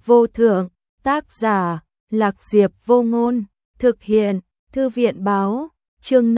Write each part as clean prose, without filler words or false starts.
vô thượng, tác giả, Lạc Diệp Vô Ngôn, thực hiện, Thư viện báo, chương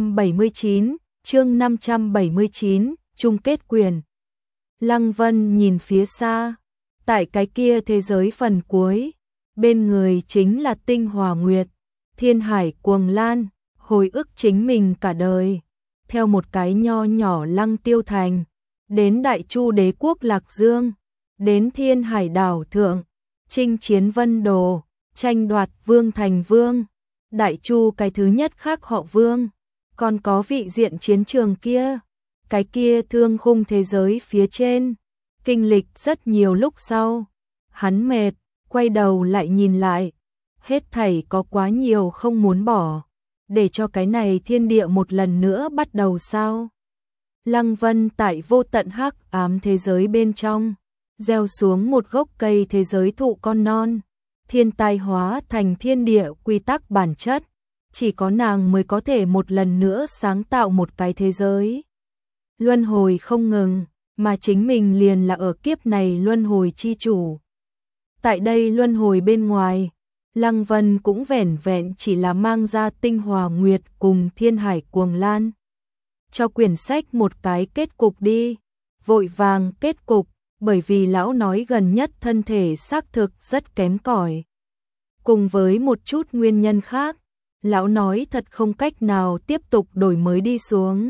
579, chung kết quyền. Lăng Vân nhìn phía xa, tại cái kia thế giới phần cuối, bên người chính là Tinh Hòa Nguyệt, Thiên Hải Cuồng Lan, hồi ức chính mình cả đời, theo một cái nho nhỏ Lăng Tiêu Thành, đến Đại Chu Đế quốc Lạc Dương, đến Thiên Hải đảo thượng, chinh chiến Vân Đồ, tranh đoạt Vương thành vương, Đại Chu cái thứ nhất khác họ Vương, còn có vị diện chiến trường kia, cái kia thương khung thế giới phía trên, kinh lịch rất nhiều lúc sau, hắn mệt, quay đầu lại nhìn lại, hết thảy có quá nhiều không muốn bỏ, để cho cái này thiên địa một lần nữa bắt đầu sao? Lăng Vân tại vô tận hắc ám thế giới bên trong, gieo xuống một gốc cây thế giới thụ con non, thiên tai hóa thành thiên địa quy tắc bản chất, chỉ có nàng mới có thể một lần nữa sáng tạo một cái thế giới. Luân hồi không ngừng, mà chính mình liền là ở kiếp này luân hồi chi chủ. Tại đây luân hồi bên ngoài, Lăng Vân cũng vẻn vẹn chỉ là mang ra Tinh Hòa Nguyệt cùng Thiên Hải Cuồng Lan. Cho quyển sách một cái kết cục đi, vội vàng kết cục, bởi vì lão nói gần nhất thân thể xác thực rất kém cỏi. Cùng với một chút nguyên nhân khác, lão nói thật không cách nào tiếp tục đổi mới đi xuống.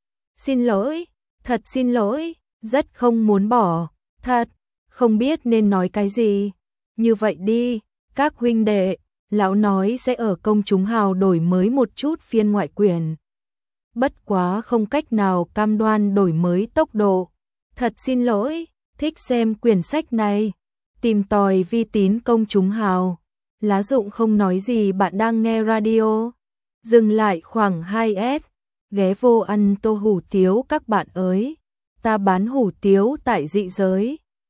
Xin lỗi, thật xin lỗi, rất không muốn bỏ, thật, không biết nên nói cái gì. Như vậy đi, các huynh đệ, lão nói sẽ ở công chúng hào đổi mới một chút phiên ngoại quyển. Bất quá không cách nào cam đoan đổi mới tốc độ. Thật xin lỗi, thích xem quyển sách này, tìm tòi vi tín công chúng hào. Lá Dụng không nói gì, bạn đang nghe radio. Dừng lại khoảng 2S, ghé vô ăn tô hủ tiếu các bạn ơi. Ta bán hủ tiếu tại dị giới.